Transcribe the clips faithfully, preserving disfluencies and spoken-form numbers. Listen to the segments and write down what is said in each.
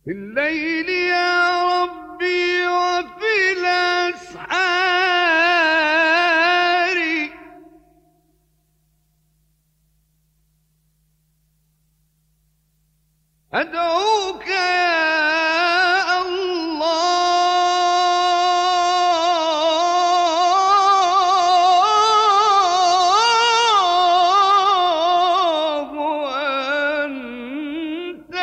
في الليل يا ربي وفي الأسحار أدعوك يا الله وأنت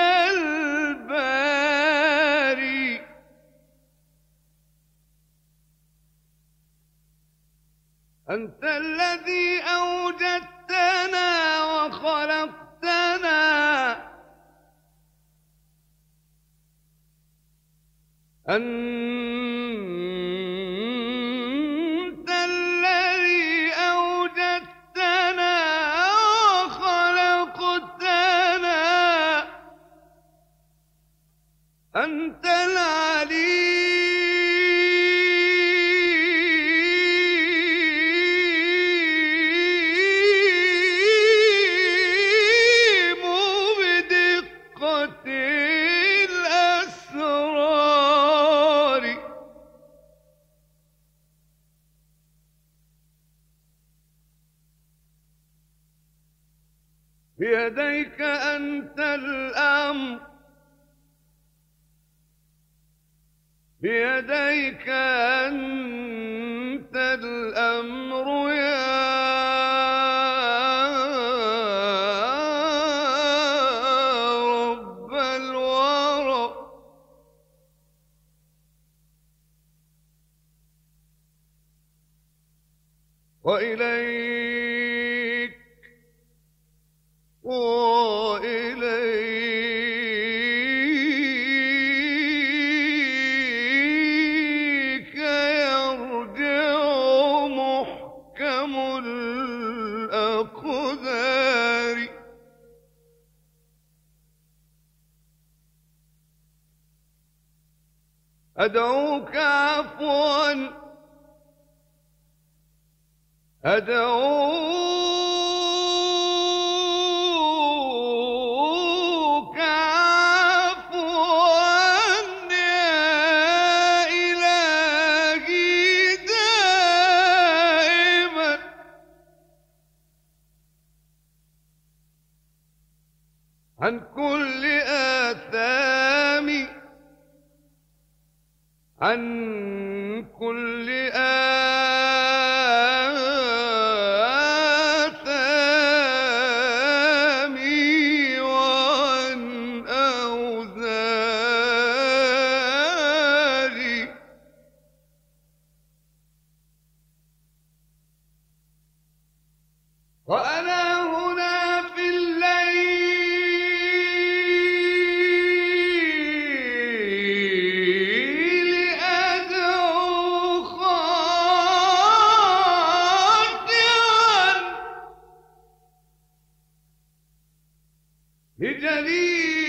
الباري. أنت الذي أوجدتنا وخلقتنا، أنت الذي أوجدتنا وخلقتنا، أنت العليم بدقة الأسرار. بيديك أنت الأمر، بيديك أنت الأمر يا رب الورى. وإليك وإليك يرجع محكم الأقدار. أدعوك عفوا، أدعوك عفوا يا إلهي دائما، عن كل آثامي، عن كل آثامي وعن أوزاري. وأنا هنا في الليل أدعو خاطئا لجليل